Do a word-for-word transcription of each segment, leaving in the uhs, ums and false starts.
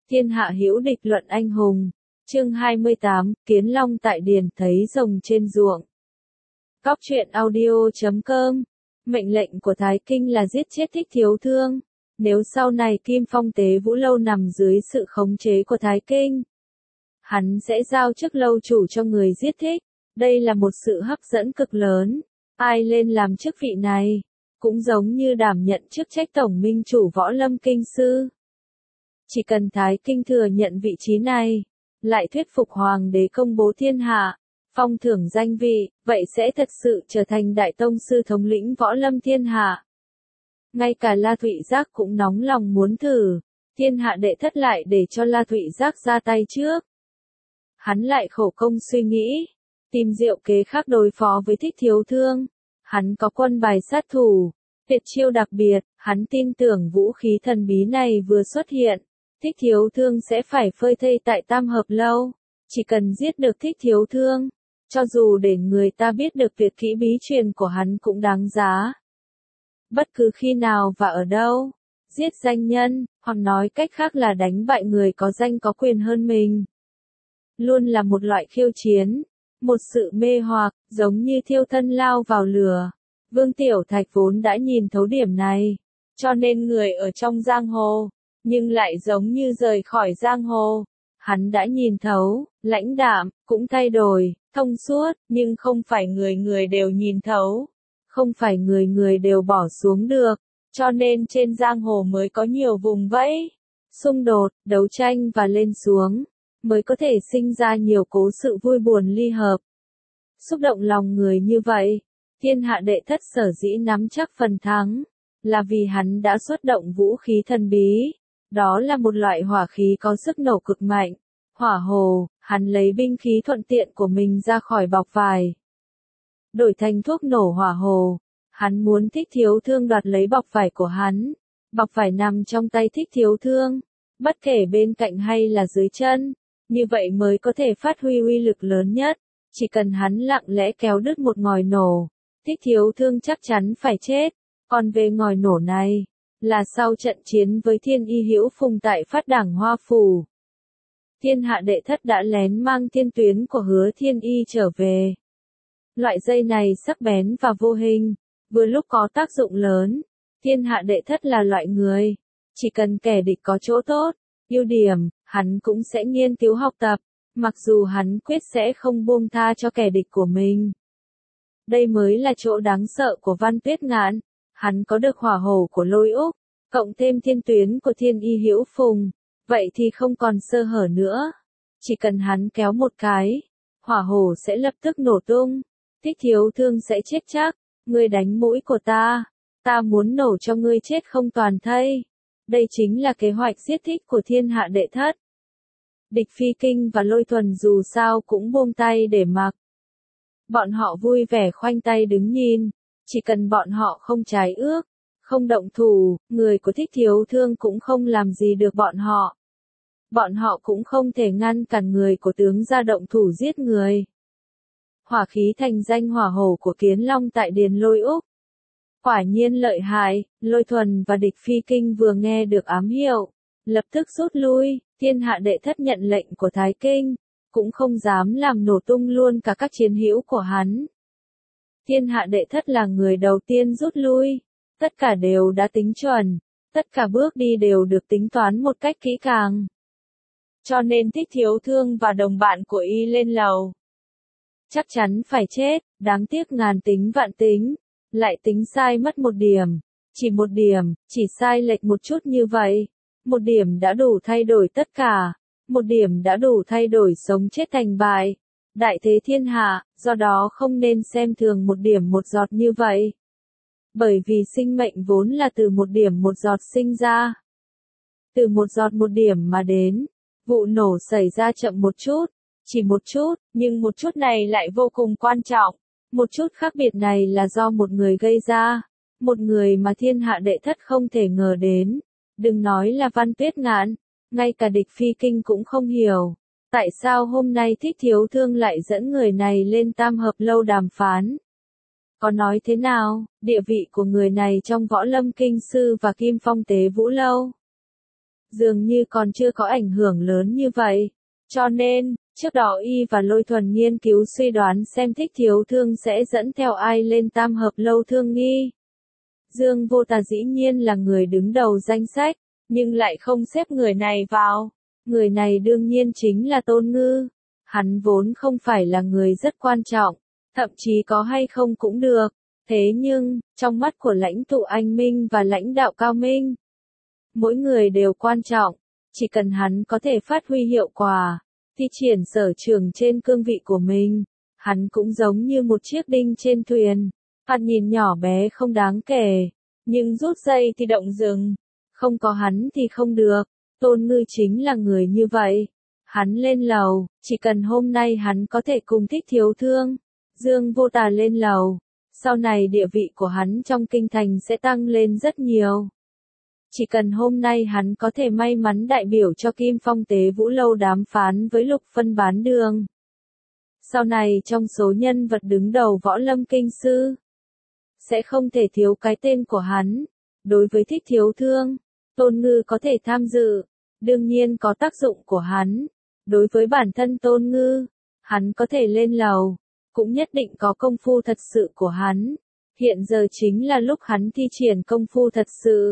Thiên hạ hữu địch luận anh hùng. Chương hai mươi tám, Kiến Long tại điền thấy rồng trên ruộng. Cóc truyện audio chấm com. Mệnh lệnh của Thái Kinh là giết chết Thích Thiếu Thương. Nếu sau này Kim Phong Tế Vũ Lâu nằm dưới sự khống chế của Thái Kinh, hắn sẽ giao chức lâu chủ cho người giết Thích. Đây là một sự hấp dẫn cực lớn. Ai lên làm chức vị này, cũng giống như đảm nhận chức trách tổng minh chủ Võ Lâm Kinh Sư. Chỉ cần Thái Kinh thừa nhận vị trí này, lại thuyết phục Hoàng đế công bố thiên hạ, phong thưởng danh vị, vậy sẽ thật sự trở thành đại tông sư thống lĩnh Võ Lâm thiên hạ. Ngay cả La Thụy Giác cũng nóng lòng muốn thử, thiên hạ đệ thất lại để cho La Thụy Giác ra tay trước. Hắn lại khổ công suy nghĩ, tìm diệu kế khác đối phó với Thích Thiếu Thương. Hắn có quân bài sát thủ, tuyệt chiêu đặc biệt, hắn tin tưởng vũ khí thần bí này vừa xuất hiện, Thích Thiếu Thương sẽ phải phơi thây tại Tam Hợp Lâu. Chỉ cần giết được Thích Thiếu Thương, cho dù để người ta biết được tuyệt kỹ bí truyền của hắn cũng đáng giá. Bất cứ khi nào và ở đâu, giết danh nhân, hoặc nói cách khác là đánh bại người có danh có quyền hơn mình, luôn là một loại khiêu chiến, một sự mê hoặc, giống như thiêu thân lao vào lửa. Vương Tiểu Thạch vốn đã nhìn thấu điểm này, cho nên người ở trong giang hồ, nhưng lại giống như rời khỏi giang hồ. Hắn đã nhìn thấu, lãnh đạm, cũng thay đổi, thông suốt, nhưng không phải người người đều nhìn thấu, không phải người người đều bỏ xuống được, cho nên trên giang hồ mới có nhiều vùng vẫy, xung đột, đấu tranh và lên xuống, mới có thể sinh ra nhiều cố sự vui buồn ly hợp. Xúc động lòng người như vậy, thiên hạ đệ thất sở dĩ nắm chắc phần thắng, là vì hắn đã xuất động vũ khí thần bí. Đó là một loại hỏa khí có sức nổ cực mạnh. Hỏa hồ, hắn lấy binh khí thuận tiện của mình ra khỏi bọc vải, đổi thành thuốc nổ hỏa hồ. Hắn muốn Thích Thiếu Thương đoạt lấy bọc vải của hắn. Bọc vải nằm trong tay Thích Thiếu Thương, bất kể bên cạnh hay là dưới chân, như vậy mới có thể phát huy uy lực lớn nhất. Chỉ cần hắn lặng lẽ kéo đứt một ngòi nổ, Thích Thiếu Thương chắc chắn phải chết. Còn về ngòi nổ này, là sau trận chiến với Thiên Y Hữu Phùng tại Phát Đảng Hoa Phủ. Thiên hạ đệ thất đã lén mang thiên tuyến của Hứa Thiên Y trở về. Loại dây này sắc bén và vô hình, vừa lúc có tác dụng lớn. Thiên hạ đệ thất là loại người, chỉ cần kẻ địch có chỗ tốt, ưu điểm, hắn cũng sẽ nghiên cứu học tập, mặc dù hắn quyết sẽ không buông tha cho kẻ địch của mình. Đây mới là chỗ đáng sợ của Văn Tuyết Ngạn. Hắn có được hỏa hổ của Lôi Úc, cộng thêm thiên tuyến của Thiên Y Hữu Phùng, vậy thì không còn sơ hở nữa. Chỉ cần hắn kéo một cái, hỏa hổ sẽ lập tức nổ tung. Thích Thiếu Thương sẽ chết chắc. Ngươi đánh mũi của ta, ta muốn nổ cho ngươi chết không toàn thây. Đây chính là kế hoạch giết Thích của thiên hạ đệ thất. Địch Phi Kinh và Lôi Thuần dù sao cũng buông tay để mặc. Bọn họ vui vẻ khoanh tay đứng nhìn. Chỉ cần bọn họ không trái ước, không động thủ, người của Thích Thiếu Thương cũng không làm gì được bọn họ. Bọn họ cũng không thể ngăn cản người của tướng ra động thủ giết người. Hỏa khí thành danh hỏa hổ của Kiến Long tại điền Lôi Úc. Quả nhiên lợi hại. Lôi Thuần và Địch Phi Kinh vừa nghe được ám hiệu, lập tức rút lui. Thiên hạ đệ thất nhận lệnh của Thái Kinh, cũng không dám làm nổ tung luôn cả các chiến hữu của hắn. Thiên hạ đệ thất là người đầu tiên rút lui, tất cả đều đã tính chuẩn, tất cả bước đi đều được tính toán một cách kỹ càng. Cho nên Thích Thiếu Thương và đồng bạn của y lên lầu. Chắc chắn phải chết, đáng tiếc ngàn tính vạn tính, lại tính sai mất một điểm, chỉ một điểm, chỉ sai lệch một chút như vậy, một điểm đã đủ thay đổi tất cả, một điểm đã đủ thay đổi sống chết thành bại. Đại thế thiên hạ, do đó không nên xem thường một điểm một giọt như vậy. Bởi vì sinh mệnh vốn là từ một điểm một giọt sinh ra. Từ một giọt một điểm mà đến, vụ nổ xảy ra chậm một chút, chỉ một chút, nhưng một chút này lại vô cùng quan trọng. Một chút khác biệt này là do một người gây ra, một người mà thiên hạ đệ thất không thể ngờ đến. Đừng nói là Văn Tuyết Ngạn, ngay cả Địch Phi Kinh cũng không hiểu. Tại sao hôm nay Thích Thiếu Thương lại dẫn người này lên Tam Hợp Lâu đàm phán? Có nói thế nào, địa vị của người này trong Võ Lâm Kinh Sư và Kim Phong Tế Vũ Lâu? dường như còn chưa có ảnh hưởng lớn như vậy. Cho nên, trước đó y và Lôi Thuần nghiên cứu suy đoán xem Thích Thiếu Thương sẽ dẫn theo ai lên tam hợp lâu thương nghi. Dương Vô Tà dĩ nhiên là người đứng đầu danh sách, nhưng lại không xếp người này vào. Người này đương nhiên chính là Tôn Ngư. Hắn vốn không phải là người rất quan trọng, thậm chí có hay không cũng được. Thế nhưng, trong mắt của lãnh tụ anh Minh và lãnh đạo Cao Minh, mỗi người đều quan trọng. Chỉ cần hắn có thể phát huy hiệu quả, thi triển sở trường trên cương vị của mình, hắn cũng giống như một chiếc đinh trên thuyền. Thoạt nhìn nhỏ bé không đáng kể, nhưng rút dây thì động rừng. Không có hắn thì không được. Tôn Ngư chính là người như vậy. Hắn lên lầu, chỉ cần hôm nay hắn có thể cùng Thích Thiếu Thương, Dương Vô Tà lên lầu, sau này địa vị của hắn trong kinh thành sẽ tăng lên rất nhiều. Chỉ cần hôm nay hắn có thể may mắn đại biểu cho Kim Phong Tế Vũ Lâu đàm phán với Lục Phân Bán Đường. Sau này trong số nhân vật đứng đầu võ lâm kinh sư, sẽ không thể thiếu cái tên của hắn. Đối với Thích Thiếu Thương, Tôn Ngư có thể tham dự, đương nhiên có tác dụng của hắn. Đối với bản thân Tôn Ngư, hắn có thể lên lầu, cũng nhất định có công phu thật sự của hắn. Hiện giờ chính là lúc hắn thi triển công phu thật sự.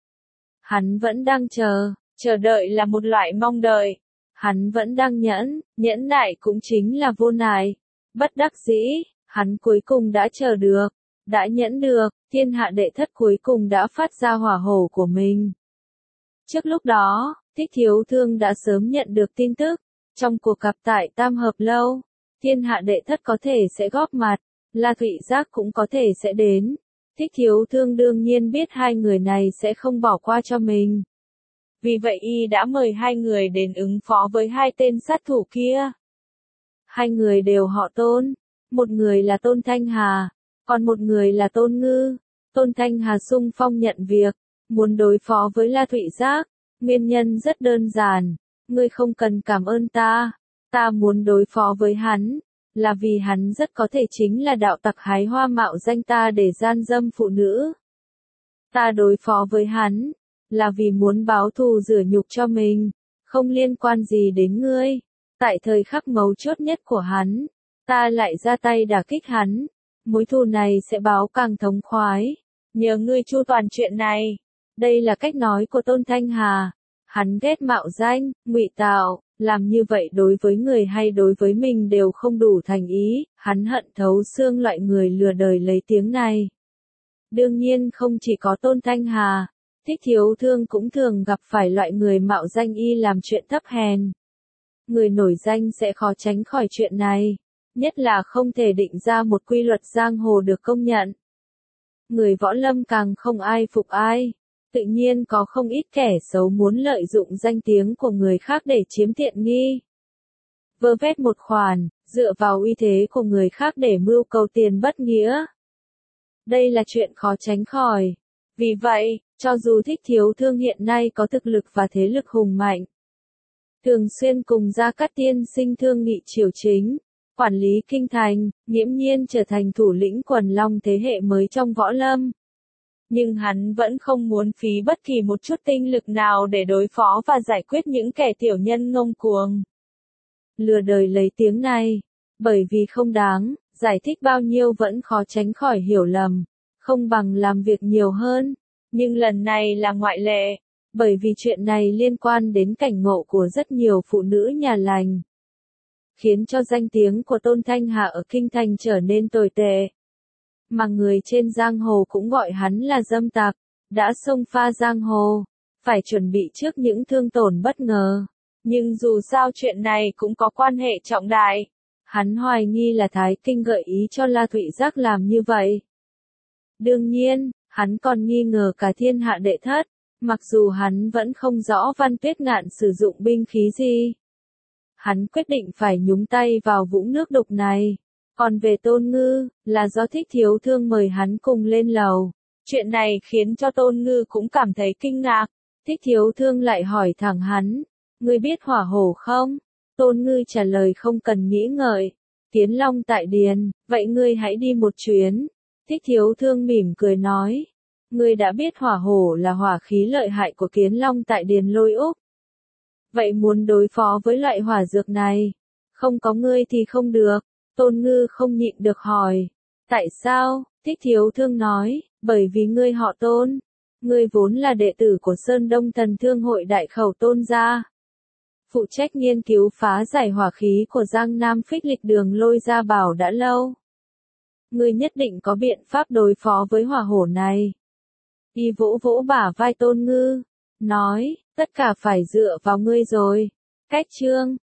Hắn vẫn đang chờ, chờ đợi là một loại mong đợi. Hắn vẫn đang nhẫn, nhẫn nại cũng chính là vô nại. Bất đắc dĩ, hắn cuối cùng đã chờ được, đã nhẫn được, thiên hạ đệ thất cuối cùng đã phát ra hỏa hổ của mình. Trước lúc đó, Thích Thiếu Thương đã sớm nhận được tin tức, trong cuộc gặp tại Tam Hợp Lâu, thiên hạ đệ thất có thể sẽ góp mặt, La Thụy Giác cũng có thể sẽ đến. Thích Thiếu Thương đương nhiên biết hai người này sẽ không bỏ qua cho mình. Vì vậy y đã mời hai người đến ứng phó với hai tên sát thủ kia. Hai người đều họ Tôn, một người là Tôn Thanh Hà, còn một người là Tôn Ngư. Tôn Thanh Hà xung phong nhận việc, muốn đối phó với La Thụy Giác. Nguyên nhân rất đơn giản, ngươi không cần cảm ơn ta, ta muốn đối phó với hắn, là vì hắn rất có thể chính là đạo tặc hái hoa mạo danh ta để gian dâm phụ nữ. Ta đối phó với hắn, là vì muốn báo thù rửa nhục cho mình, không liên quan gì đến ngươi. Tại thời khắc mấu chốt nhất của hắn, ta lại ra tay đả kích hắn, mối thù này sẽ báo càng thống khoái. Nhờ ngươi chu toàn chuyện này. Đây là cách nói của Tôn Thanh Hà. Hắn ghét mạo danh, ngụy tạo, làm như vậy đối với người hay đối với mình đều không đủ thành ý, hắn hận thấu xương loại người lừa đời lấy tiếng này. Đương nhiên không chỉ có Tôn Thanh Hà, Thích Thiếu Thương cũng thường gặp phải loại người mạo danh y làm chuyện thấp hèn. Người nổi danh sẽ khó tránh khỏi chuyện này, nhất là không thể định ra một quy luật giang hồ được công nhận. Người võ lâm càng không ai phục ai. Tự nhiên có không ít kẻ xấu muốn lợi dụng danh tiếng của người khác để chiếm tiện nghi. Vơ vét một khoản, dựa vào uy thế của người khác để mưu cầu tiền bất nghĩa. Đây là chuyện khó tránh khỏi. Vì vậy, cho dù Thích Thiếu Thương hiện nay có thực lực và thế lực hùng mạnh, thường xuyên cùng Gia Cát Tiên Sinh thương nghị triều chính, quản lý kinh thành, nghiễm nhiên trở thành thủ lĩnh quần long thế hệ mới trong võ lâm. Nhưng hắn vẫn không muốn phí bất kỳ một chút tinh lực nào để đối phó và giải quyết những kẻ tiểu nhân ngông cuồng. Lừa đời lấy tiếng này, bởi vì không đáng, giải thích bao nhiêu vẫn khó tránh khỏi hiểu lầm, không bằng làm việc nhiều hơn. Nhưng lần này là ngoại lệ, bởi vì chuyện này liên quan đến cảnh ngộ của rất nhiều phụ nữ nhà lành, khiến cho danh tiếng của Tôn Thanh Hà ở kinh thành trở nên tồi tệ. Mà người trên giang hồ cũng gọi hắn là dâm tặc, đã xông pha giang hồ, phải chuẩn bị trước những thương tổn bất ngờ. Nhưng dù sao chuyện này cũng có quan hệ trọng đại. Hắn hoài nghi là Thái Kinh gợi ý cho La Thụy Giác làm như vậy. Đương nhiên, hắn còn nghi ngờ cả thiên hạ đệ thất, mặc dù hắn vẫn không rõ Văn Tuyết Ngạn sử dụng binh khí gì. Hắn quyết định phải nhúng tay vào vũng nước đục này. Còn về Tôn Ngư, là do Thích Thiếu Thương mời hắn cùng lên lầu. Chuyện này khiến cho Tôn Ngư cũng cảm thấy kinh ngạc. Thích Thiếu Thương lại hỏi thẳng hắn, ngươi biết hỏa hổ không? Tôn Ngư trả lời không cần nghĩ ngợi, Kiến Long tại Điền, vậy ngươi hãy đi một chuyến. Thích Thiếu Thương mỉm cười nói, Ngươi đã biết hỏa hổ là hỏa khí lợi hại của Kiến Long tại Điền Lôi Úc. Vậy muốn đối phó với loại hỏa dược này, không có ngươi thì không được. Tôn Ngư không nhịn được hỏi. Tại sao? Thích Thiếu Thương nói, bởi vì ngươi họ Tôn. Ngươi vốn là đệ tử của Sơn Đông Thần Thương hội Đại Khẩu Tôn gia. Phụ trách nghiên cứu phá giải hỏa khí của Giang Nam Phích Lịch Đường Lôi Gia Bảo đã lâu. Ngươi nhất định có biện pháp đối phó với hỏa hổ này. Y vỗ vỗ bả vai Tôn Ngư, nói, tất cả phải dựa vào ngươi rồi. Cách chương